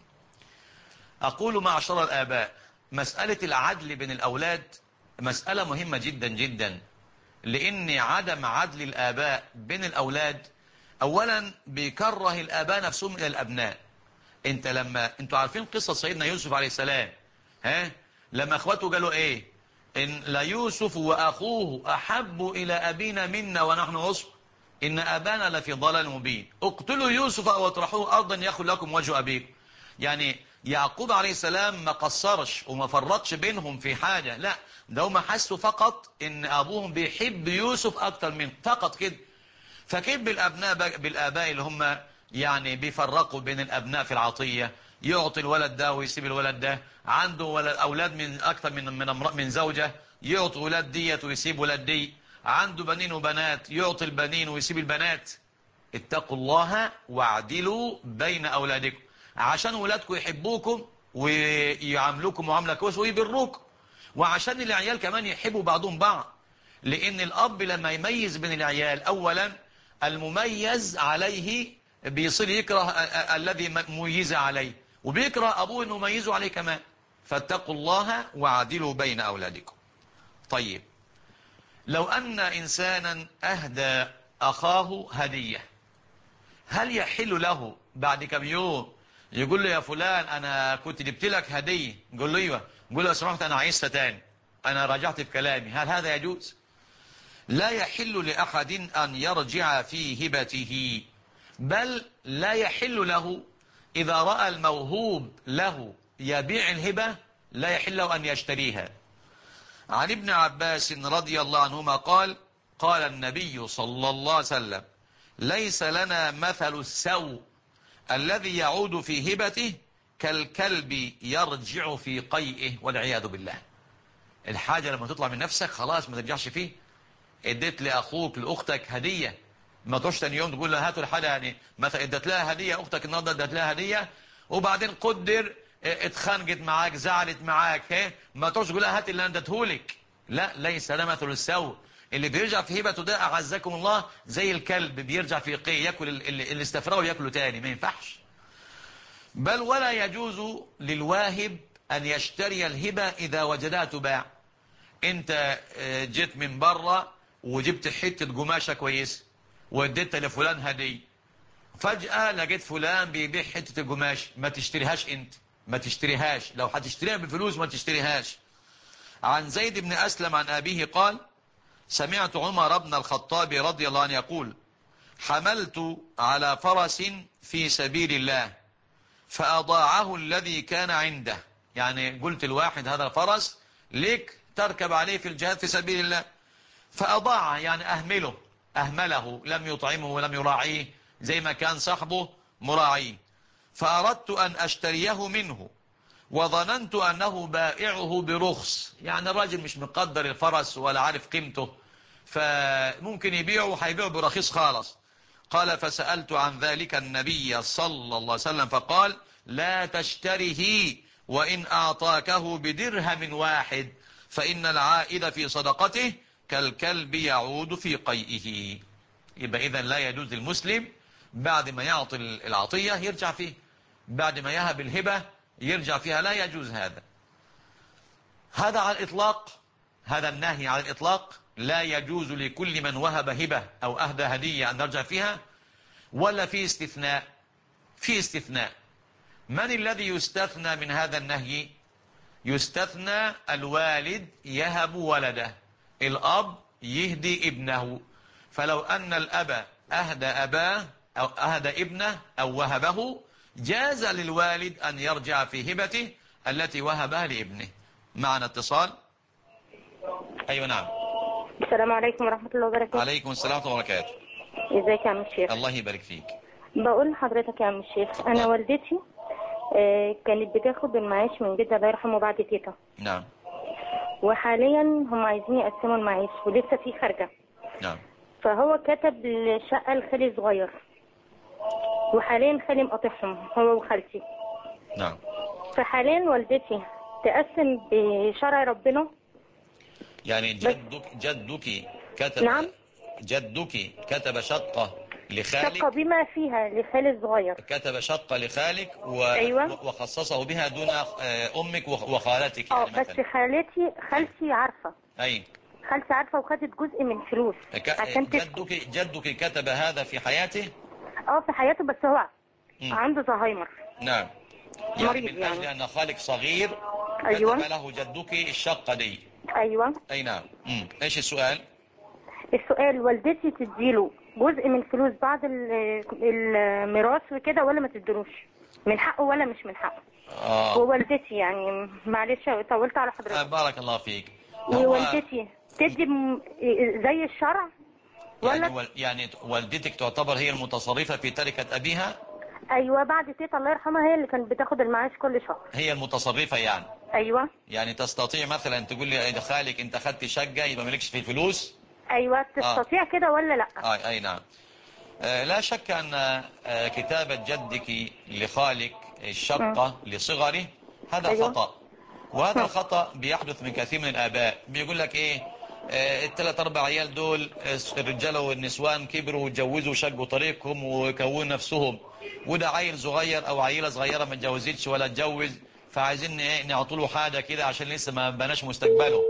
أقول معشر الآباء مسألة العدل بين الأولاد مسألة مهمة جدا جدا، لأن عدم عدل الآباء بين الأولاد أولا بيكره الآباء نفسهم إلى الأبناء. انتوا عارفين قصة سيدنا يوسف عليه السلام، لما اخواته قالوا ايه؟ إن ليوسف وأخوه أحب إلى أبينا منا ونحن عصب إن أبانا لفي ضلال مبين اقتلوا يوسف أو اطرحوه أرضا يخل لكم وجه أبيكم. يعني يعقوب عليه السلام ما قصرش وما فرطش بينهم في حاجة، لا ده هم حسوا فقط إن أبوهم بيحب يوسف أكتر من فقط كده. فكيف بالآباء اللي هم يعني بيفرقوا بين الأبناء في العطية، يعطي الولد ده ويسيب الولد ده، عنده أولاد من أكثر من زوجة يعطي ولاد ديت ويسيب ولاد دي، عنده بنين وبنات يعطي البنين ويسيب البنات. اتقوا الله واعدلوا بين أولادكم عشان ولادكم يحبوكم ويعاملوكم معاملة كويسة ويبروكم، وعشان العيال كمان يحبوا بعضهم بعض. لأن الأب لما يميز بين العيال أولا المميز عليه بيصير يكره الذي مميز عليه وبيكره أبوه أنه ميزه عليه كمان. فاتقوا الله وعدلوا بين أولادكم. طيب، لو أن إنسانا أهدى أخاه هدية، هل يحل له بعد كم يوم يقول له يا فلان أنا كنت جبت لك هدية؟ يقول له أيوه. يقول له لو سمحت أنا عايزها تاني، أنا راجعت في كلامي. هل هذا يجوز؟ لا يحل لأحد أن يرجع في هبته، بل لا يحل له إذا رأى الموهوب له يبيع الهبة لا يحل له أن يشتريها. عن ابن عباس رضي الله عنهما قال: قال النبي صلى الله عليه وسلم: ليس لنا مثل السوء الذي يعود في هبته كالكلب يرجع في قيئه، والعياذ بالله. الحاجة لما تطلع من نفسك خلاص ما ترجعش فيه. اديت لأخوك لأختك هدية، ما تروحش تاني يوم تقول لها هاتوا الحاجة. يعني مثلا اديت لها هدية، أختك النهارده اديت لها هدية وبعدين قدر اتخانقت معاك، زعلت معاك، ما تروحش تقول لها هات اللي انا اديتهولك. لا، ليس ده مثل السوء. اللي بيرجع في هبته ده أعزكم الله زي الكلب بيرجع في قي ياكل اللي استفرغه وياكله تاني، ما ينفعش. بل ولا يجوز للواهب أن يشتري الهبة إذا وجدها تباع. انت جيت من بره وجبت حتة قماشة كويس واديتها لفلان هدية، فجأة لقيت فلان بيبيع حتة القماش، ما تشتريهاش انت، ما تشتريهاش. لو هتشتريها بفلوس ما تشتريهاش. عن زيد بن أسلم عن أبيه قال: سمعت عمر بن الخطاب رضي الله عنه يقول: حملت على فرس في سبيل الله فأضاعه الذي كان عنده. يعني قلت الواحد هذا الفرس ليك تركب عليه في الجهاد في سبيل الله، فأضاعه يعني أهمله، لم يطعمه ولم يراعيه زي ما كان صاحبه مراعيه. فأردت أن أشتريه منه وظننت أنه بائعه برخص، يعني الراجل مش مقدر الفرس ولا عارف قيمته، فممكن يبيعه، هيبيعه برخيص خالص. قال: فسألت عن ذلك النبي صلى الله عليه وسلم فقال: لا تشتره وإن أعطاكه بدرهم واحد، فإن العائد في صدقته كالكلب يعود في قيئه. يبقى إذن لا يجوز للمسلم بعد ما يعطي العطية يرجع فيه، بعد ما يهب الهبة يرجع فيها، لا يجوز هذا. هذا على الإطلاق، هذا النهي على الإطلاق. لا يجوز لكل من وهب هبة أو أهدى هدية أن يرجع فيها، ولا في استثناء؟ في استثناء. من الذي يستثنى من هذا النهي؟ يستثنى الوالد يهب ولده، الأب يهدي ابنه. فلو أن الأب أهدى أباه أو أهدى ابنه أو وهبه، جاز للوالد أن يرجع في هبته التي وهبها لابنه. معنا اتصال. أيوة نعم. السلام عليكم ورحمة الله وبركاته. عليكم السلام ورحمة الله وبركاته. ازيك يا عم الشيخ؟ الله يبارك فيك. بقول لحضرتك يا عم الشيخ، انا والدتي كانت بتاخد المعاش من جدة الله يرحمه بعد تيتا. نعم. وحاليا هم عايزين يقسموا المعاش ولسه في خارجة. نعم. فهو كتب الشقة لخالي صغير، وحاليا خالي مقاطعهم هو وخالتي. نعم. فحاليا والدتي تقسم بشرع ربنا. يعني جدك كتب. نعم. جدك كتب شقة لخالك. شقة بما فيها لخالي الصغير. كتب شقة لخالك أيوة. وخصصه بها دون أمك وخالتك يعني بس مثلا. خالتي عارفة. أي. خالتي عارفة وخدت جزء من فلوس عشان تسكت. جدك كتب هذا في حياته؟ في حياته، بس هو عنده زهايمر. نعم. يعني مريض من أجل أن خالك صغير أيوة. كتب له جدك الشقة دي. أيوة. أي نعم. إيش السؤال؟ السؤال والدتي تديله جزء من فلوس بعد الميراث وكده، ولا ما تدلوش من حقه ولا مش من حقه؟ ووالدتي يعني معلش طولت على حضرتك. بارك الله فيك. ووالدتي تدي زي الشرع ولا يعني والدتك تعتبر هي المتصرفة في تركة أبيها؟ أيوة، بعد تيتا الله يرحمها هي اللي كانت بتاخد المعاش كل شهر. هي المتصرفة يعني؟ أيوة. يعني تستطيع مثلا تقول لي خالك انت خدت شقة يبقى مالكش في الفلوس؟ أيوة تستطيع كده ولا لا؟ أي نعم. لا شك أن كتابة جدك لخالك الشقة لصغره هذا أيوة. خطأ. وهذا الخطأ بيحدث من كثير من الآباء. بيقول لك الثلاث أربع عيال دول الرجال والنسوان كبروا واتجوزوا شقوا طريقهم وكونوا نفسهم، وده عيل صغير أو عيلة صغيرة ما اتجوزتش ولا اتجوز، فعايزين نعطوا له حاجة كده عشان لسه ما بناش مستقبله.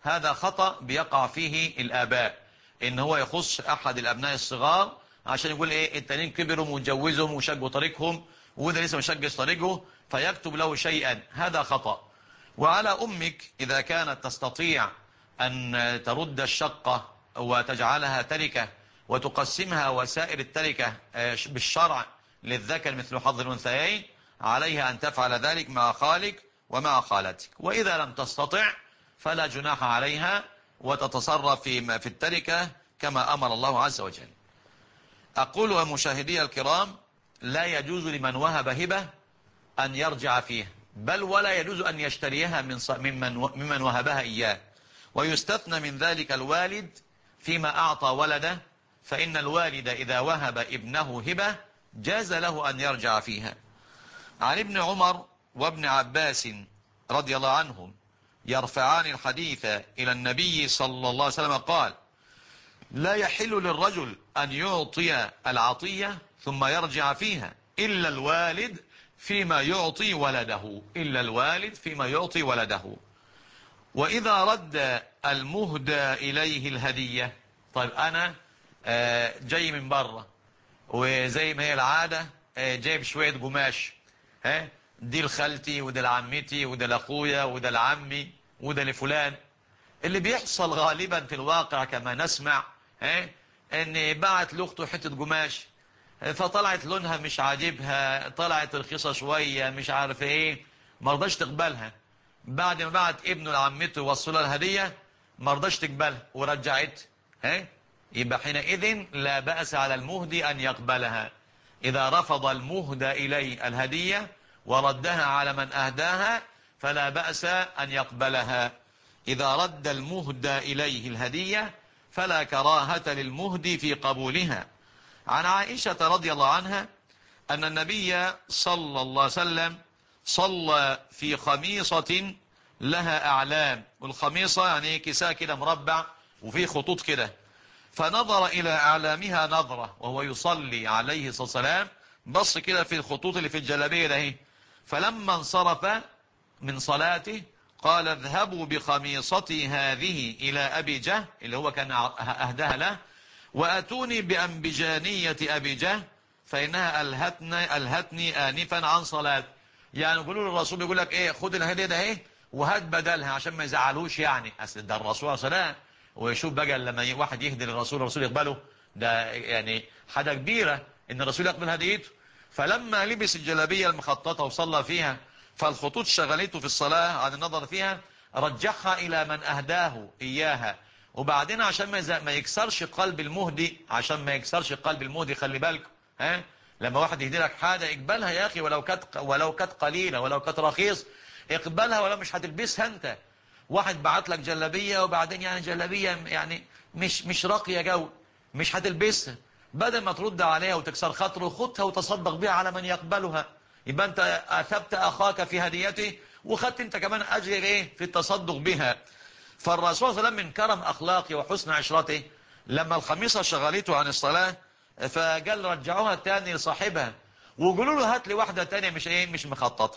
هذا خطأ بيقع فيه الآباء، إن هو يخص أحد الأبناء الصغار عشان يقول إيه التانيين كبروا وجوزهم وشجوا طريقهم وده لسه مشجش طريقه فيكتب له شيئا، هذا خطأ. وعلى أمك إذا كانت تستطيع أن ترد الشقة وتجعلها تركة وتقسمها وسائر التركة بالشرع للذكر مثل حظ الأنثيين، عليها أن تفعل ذلك مع خالك ومع خالتك. وإذا لم تستطع فلا جناح عليها وتتصرف في التركة كما أمر الله عز وجل. أقول مشاهدي الكرام، لا يجوز لمن وهب هبة أن يرجع فيها، بل ولا يجوز أن يشتريها ممن وهبها إياه. ويستثنى من ذلك الوالد فيما أعطى ولده، فإن الوالد إذا وهب ابنه هبة جاز له أن يرجع فيها. عن ابن عمر وابن عباس رضي الله عنهم يرفعان الحديث إلى النبي صلى الله عليه وسلم قال: لا يحل للرجل أن يعطي العطية ثم يرجع فيها إلا الوالد فيما يعطي ولده، إلا الوالد فيما يعطي ولده. وإذا رد المهدى إليه الهدية، طيب أنا جاي من بره وزي ما هي العادة جايب شوية قماش، دي لخالتي وده لعمتي وده لأخويا وده لعمي وده لفلان. اللي بيحصل غالبا في الواقع كما نسمع ان بعت لاخته حته قماش فطلعت لونها مش عاجبها، طلعت رخيصه شويه مش عارف ايه، ما رضاش تقبلها. بعد ما بعت ابنه لعمته وصلها الهديه ما رضاش تقبلها ورجعت، يبقى حينئذ لا بأس على المهدي ان يقبلها. اذا رفض المهدى اليه الهديه وردها على من اهداها فلا بأس ان يقبلها. إذا رد المهدى إليه الهدية فلا كراهة للمهدي في قبولها. عن عائشة رضي الله عنها أن النبي صلى الله عليه وسلم صلى في خميصة لها أعلام، والخميصة يعني كساء كده مربع وفيه خطوط كده، فنظر إلى أعلامها نظرة وهو يصلي عليه الصلاة والسلام، بص كده في الخطوط اللي في الجلابية ده، فلما انصرف من صلاته قال: اذهبوا بخميصتي هذه إلى أبي جهل اللي هو كان أهدها له، وأتوني بأنبجانية أبي جهل فإنها ألهتني آنفا عن صلاة. يعني يقولوا للرسول يقول لك إيه، خد الهدية ده إيه وهات بدلها عشان ما يزعلوش، يعني أصل ده الرسول صلى الله عليه وسلم، ويشوف بقى لما واحد يهدي للرسول الرسول يقبله، ده يعني حاجة كبيرة إن الرسول يقبل هديته. فلما لبس الجلابية المخططة وصلى فيها فالخطوط شغلته في الصلاة عن النظر فيها، رجعها إلى من أهداه إياها. وبعدين عشان ما يكسرش قلب المهدي، عشان ما يكسرش قلب المهدي، خلي بالكم لما واحد يهدي لك حاجة اقبلها يا أخي، ولو كانت قليلة ولو كانت رخيص اقبلها، ولو مش هتلبسها أنت. واحد بعت لك جلابية وبعدين يعني جلابية يعني مش راقية جو، مش هتلبسها، بدل ما ترد عليها وتكسر خاطره خدها وتصدق بها على من يقبلها، يبقى انت اثبت اخاك في هديته وخدت انت كمان اجر ايه في التصدق بها. فالرسول صلى الله عليه وسلم من كرم اخلاقه وحسن عشرته لما الخميصه شغلته عن الصلاه فقال رجعوها تاني لصاحبها وقولوا له هات لي واحده تانيه مش مخططه.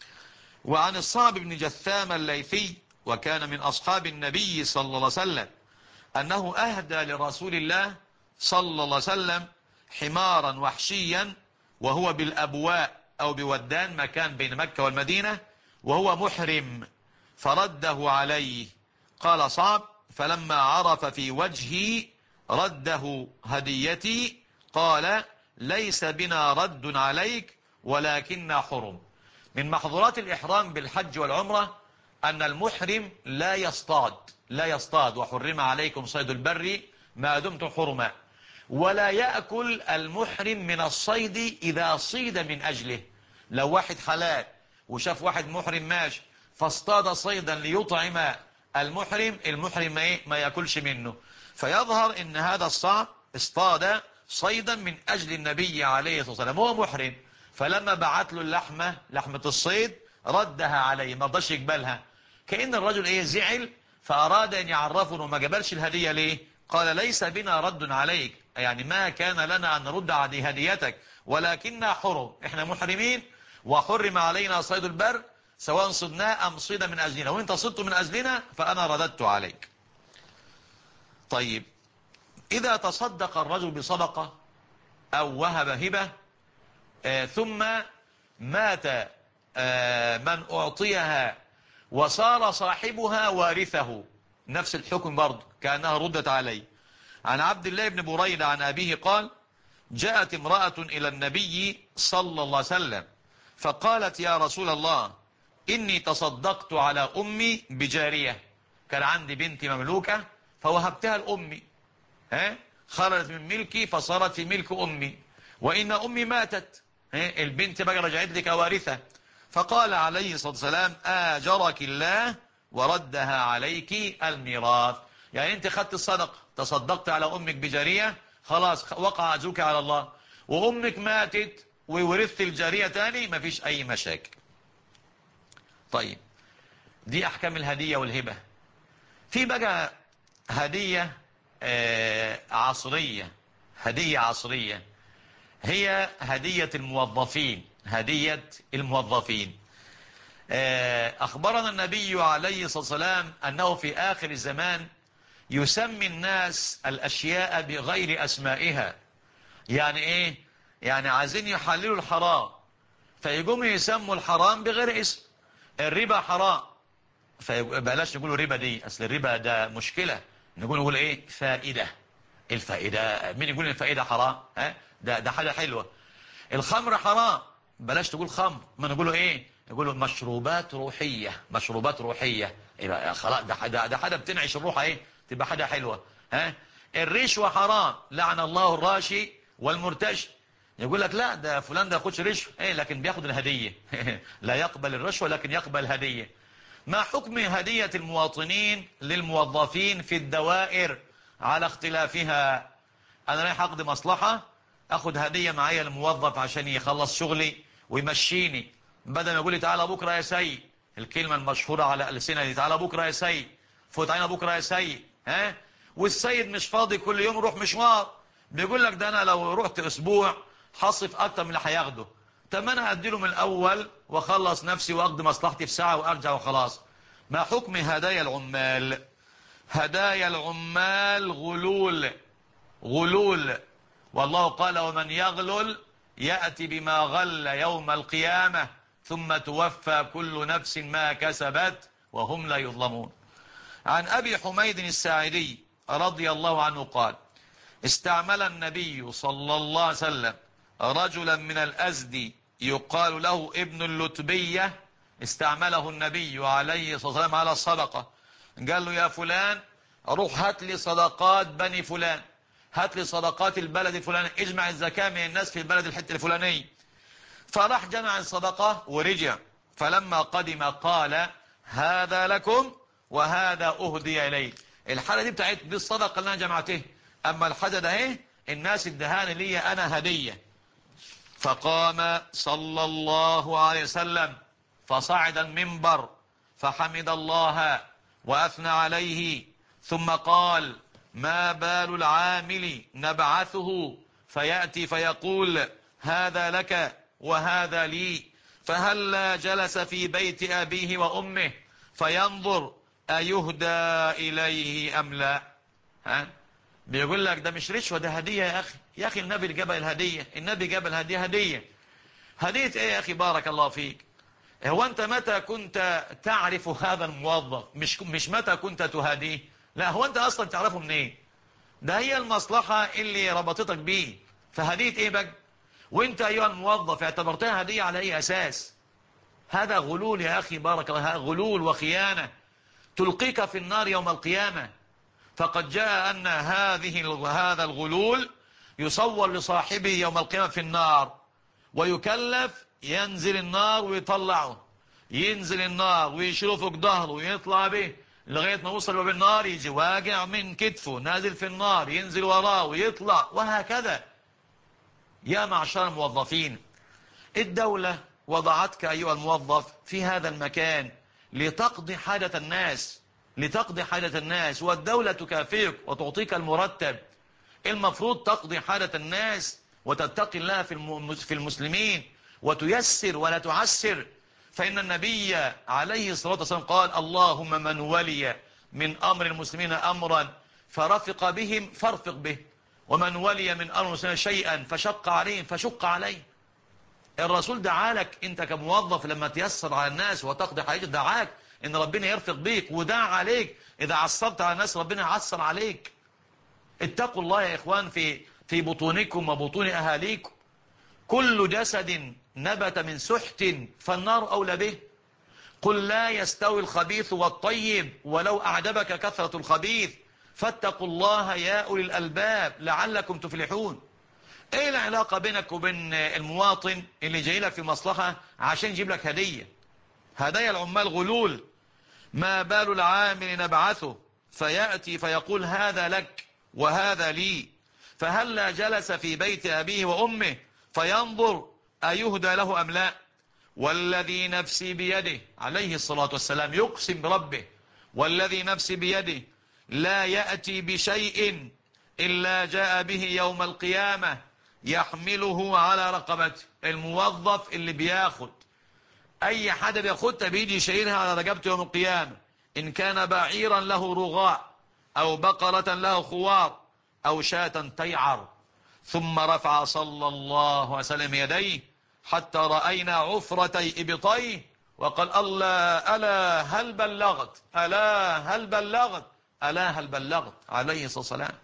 وعن الصعب بن جثام الليثي وكان من اصحاب النبي صلى الله عليه وسلم انه اهدى لرسول الله صلى الله عليه وسلم حمارا وحشيا وهو بالأبواء أو بودان مكان بين مكة والمدينة وهو محرم، فرده عليه. قال صعب: فلما عرف في وجهي رده هديتي قال: ليس بنا رد عليك ولكننا حرم. من محظورات الإحرام بالحج والعمرة أن المحرم لا يصطاد، وحرم عليكم صيد البر ما دمتم حرما. ولا يأكل المحرم من الصيد إذا صيد من أجله. لو واحد حلال وشاف واحد محرم ماشي فاصطاد صيدا ليطعم المحرم ما يأكلش منه. فيظهر ان هذا الصعب اصطاد صيدا من أجل النبي عليه الصلاة والسلام، هو محرم، فلما بعت له لحمة الصيد ردها عليه، ما رضاش يقبلها. كأن الرجل زعل فأراد أن يعرفه انه ما قبلش الهدية ليه. قال: ليس بنا رد عليك، يعني ما كان لنا أن نرد هديتك ولكننا حرم، احنا محرمين وحرم علينا صيد البر، سواء صدناه أم صيد من أجلنا، وإنت صدت من أجلنا فأنا رددت عليك. طيب، إذا تصدق الرجل بصدقة أو وهب هبة ثم مات من أعطيها وصار صاحبها وارثه، نفس الحكم برضه كأنها ردت عليه. عن عبد الله بن بريدة عن أبيه قال: جاءت امرأة إلى النبي صلى الله عليه وسلم فقالت: يا رسول الله، إني تصدقت على أمي بجارية، كان عندي بنت مملوكة فوهبتها لأمي، خرجت من ملكي فصارت في ملك أمي، وإن أمي ماتت، البنت بقى رجعت لي كوارثة. فقال عليه الصلاة والسلام: آجرك الله وردها عليك الميراث. يعني انت خدت الصدقة، تصدقت على أمك بجارية، خلاص وقع أجرك على الله، وأمك ماتت وورثت الجارية تاني، مفيش أي مشاكل. طيب، دي أحكام الهدية والهبة. في بقى هدية عصرية، هدية عصرية هي هدية الموظفين. هدية الموظفين، أخبرنا النبي عليه الصلاة والسلام أنه في آخر الزمان يسمي الناس الأشياء بغير أسمائها. يعني إيه؟ يعني عايزين يحللوا الحرام فيقوموا يسموا الحرام بغير اسم. الربا حرام، فبلاش نقول ربا دي، أصل الربا ده مشكلة، نقول إيه؟ فائدة. الفائدة، مين يقول الفائدة حرام؟ ده حاجة حلوة. الخمر حرام، بلاش تقول خمر، ما نقوله ايه؟ نقوله مشروبات روحية. مشروبات روحية، يبقى خلاص ده حاجة بتنعش الروح، ايه تبقى حاجة حلوة. الرشوة حرام، لعن الله الراشي والمرتشي. يقول لك لا، ده فلان ده ياخدش رشوة، لكن بياخد الهدية. لا يقبل الرشوة لكن يقبل هدية. ما حكم هدية المواطنين للموظفين في الدوائر على اختلافها؟ انا رايح اقضي مصلحة، اخد هدية معايا الموظف عشان يخلص شغلي ويمشيني، بدل ما يقول لي تعالى بكرة يا سيد، الكلمة المشهورة على الألسنة دي، تعالى بكرة يا سيد، فوت علينا بكرة يا سيد، والسيد مش فاضي كل يوم يروح مشوار، بيقول لك ده انا لو رحت اسبوع هصرف اكتر من اللي هياخده. طب انا اديله من الاول واخلص نفسي واقضي مصلحتي في ساعة وارجع وخلاص. ما حكم هدايا العمال؟ هدايا العمال غلول، غلول. والله قال: ومن يغلل يأتي بما غل يوم القيامة ثم توفى كل نفس ما كسبت وهم لا يظلمون. عن أبي حميد الساعدي رضي الله عنه قال: استعمل النبي صلى الله عليه وسلم رجلا من الأزدي يقال له ابن اللتبية، استعمله النبي عليه الصلاة والسلام على الصدقة. قال له: يا فلان، روح هات لي صدقات بني فلان، هات لي صدقات البلد الفلاني، اجمع الزكاة من الناس في البلد الحتة الفلانية. فراح جمع الصدقة ورجع، فلما قدم قال: هذا لكم وهذا أهدي إليه. الحالة دي بتاعت دي الصدقة اللي أنا جمعته، أما الحاجة ده ايه الناس ادهاني لي أنا هدية. فقام صلى الله عليه وسلم فصعد المنبر فحمد الله وأثنى عليه، ثم قال: ما بال العامل نبعثه فيأتي فيقول هذا لك وهذا لي، فهلا جلس في بيت أبيه وأمه فينظر أيهدى إليه أم لا. بيقول لك ده مش رشوة، ده هدية يا أخي. يا أخي النبي جاب الهدية، النبي جاب الهدية. هدية ايه يا أخي؟ بارك الله فيك. هو أنت متى كنت تعرف هذا الموظف؟ مش متى كنت تهديه، لا، هو أنت أصلا تعرفه منين؟ ده هي المصلحة اللي ربطتك بيه، فهدية ايه بقى؟ وانت ايها الموظف اعتبرتها هدية على اي اساس؟ هذا غلول يا اخي، بارك الله، هذا غلول وخيانة تلقيك في النار يوم القيامة. فقد جاء ان هذا الغلول يصور لصاحبه يوم القيامة في النار، ويكلف ينزل النار ويطلعه، ينزل النار ويشيله فوق ظهره ويطلع به لغاية ما وصل باب النار، يجي واقع من كتفه نازل في النار، ينزل وراه ويطلع، وهكذا. يا معشر الموظفين، الدولة وضعتك أيها الموظف في هذا المكان لتقضي حاجة الناس، لتقضي حاجة الناس، والدولة تكافئك وتعطيك المرتب. المفروض تقضي حاجة الناس وتتقي الله في المسلمين، وتيسر ولا تعسر. فإن النبي عليه الصلاة والسلام قال اللهم من ولي من أمر المسلمين أمرا فرفق بهم فارفق به، ومن ولي من أمر المسلمين شيئا فشق عليهم فشق عليه. الرسول دعالك انت كموظف لما تيسر على الناس وتقضي حاجة، دعاك ان ربنا يرفق بيك، ودعا عليك اذا عصرت على الناس ربنا يعصر عليك. اتقوا الله يا اخوان في بطونكم وبطون اهاليكم. كل جسد نبت من سحت فالنار اولى به. قل لا يستوي الخبيث والطيب ولو اعجبك كثرة الخبيث فاتقوا الله يا اولي الالباب لعلكم تفلحون. ايه العلاقة بينك وبين المواطن اللي جاي لك في مصلحة عشان يجيب لك هدايا العمال غلول؟ ما بال العامل نبعثه فيأتي فيقول هذا لك وهذا لي، فهلا جلس في بيت أبيه وأمه فينظر أيهدى له أم لا؟ والذي نفسي بيده عليه الصلاة والسلام يقسم بربه والذي نفسي بيده لا يأتي بشيء إلا جاء به يوم القيامة يحمله على رقبته. الموظف اللي بياخد اي حد بياخدها بيجي يشيلها على رقبته يوم القيامة، ان كان بعيرا له رغاء او بقرة له خوار او شاة تيعر. ثم رفع صلى الله عليه وسلم يديه حتى رأينا عفرتي ابطيه وقال ألا هل بلغت ألا هل بلغت ألا هل بلغت عليه الصلاة والسلام.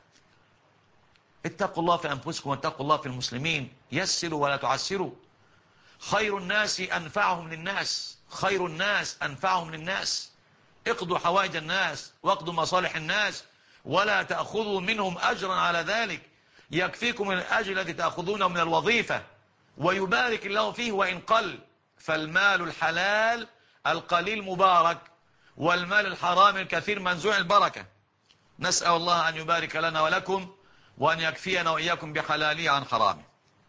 اتقوا الله في أنفسكم واتقوا الله في المسلمين. يسروا ولا تعسروا. خير الناس أنفعهم للناس، خير الناس أنفعهم للناس. اقضوا حوائج الناس واقضوا مصالح الناس ولا تأخذوا منهم أجرا على ذلك. يكفيكم الأجر الذي تأخذونه من الوظيفة ويبارك الله فيه وإن قل. فالمال الحلال القليل مبارك والمال الحرام الكثير منزوع البركة. نسأل الله أن يبارك لنا ولكم وأن يكفينا وإياكم بحلاله عن حرامه.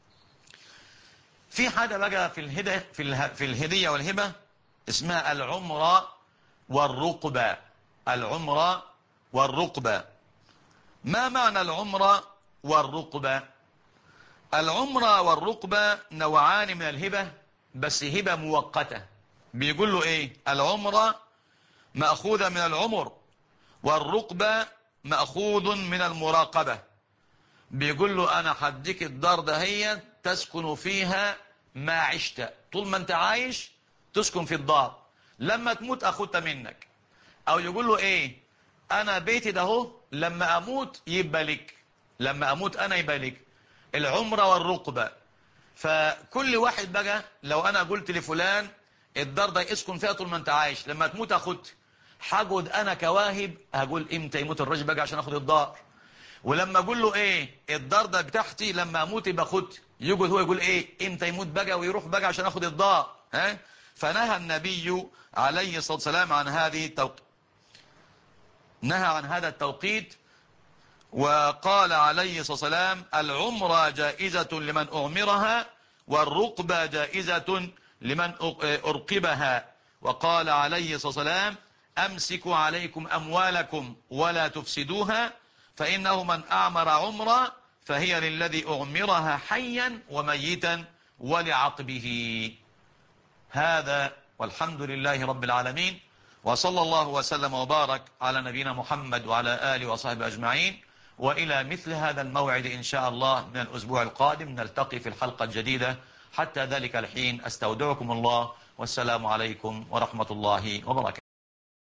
في حاجة بقى في الهدية والهبة اسمها العمرة والرقبة. العمرة والرقبة. ما معنى العمرة والرقبة؟ العمرة والرقبة نوعان من الهبة بس هبة مؤقتة. بيقول له ايه؟ العمرة مأخوذة من العمر والرقبة مأخوذ من المراقبة. بيقول له انا حديك الدار ده هي تسكن فيها ما عشت، طول ما انت عايش تسكن في الدار، لما تموت اخدها منك. او يقول له ايه؟ انا بيتي ده هو لما اموت يبقى لك، لما اموت انا يبقى لك. العمرة والرقبة. فكل واحد بقى لو انا قلت لفلان الدار ده اسكن فيها طول ما انت عايش، لما تموت اخد، حاجد انا كواهب هقول امتى يموت الراجل بقى عشان اخد الدار. ولما اقول له ايه الدار ده بتاعتي لما اموت يبقى خد، يقول هو يقول ايه امتى يموت بقى ويروح بقى عشان اخد الدار. فنهى النبي عليه الصلاة والسلام عن هذه التوقيت، نهى عن هذا التوقيت. وقال عليه الصلاة والسلام العمرة جائزة لمن أعمرها والرقبة جائزة لمن أرقبها. وقال عليه الصلاة والسلام أمسكوا عليكم أموالكم ولا تفسدوها فإنه من أعمر عمرة فهي للذي أعمرها حيا وميتا ولعقبه. هذا والحمد لله رب العالمين، وصلى الله وسلم وبارك على نبينا محمد وعلى آله وصحبه أجمعين. وإلى مثل هذا الموعد إن شاء الله من الأسبوع القادم نلتقي في الحلقة الجديدة. حتى ذلك الحين أستودعكم الله والسلام عليكم ورحمة الله وبركاته.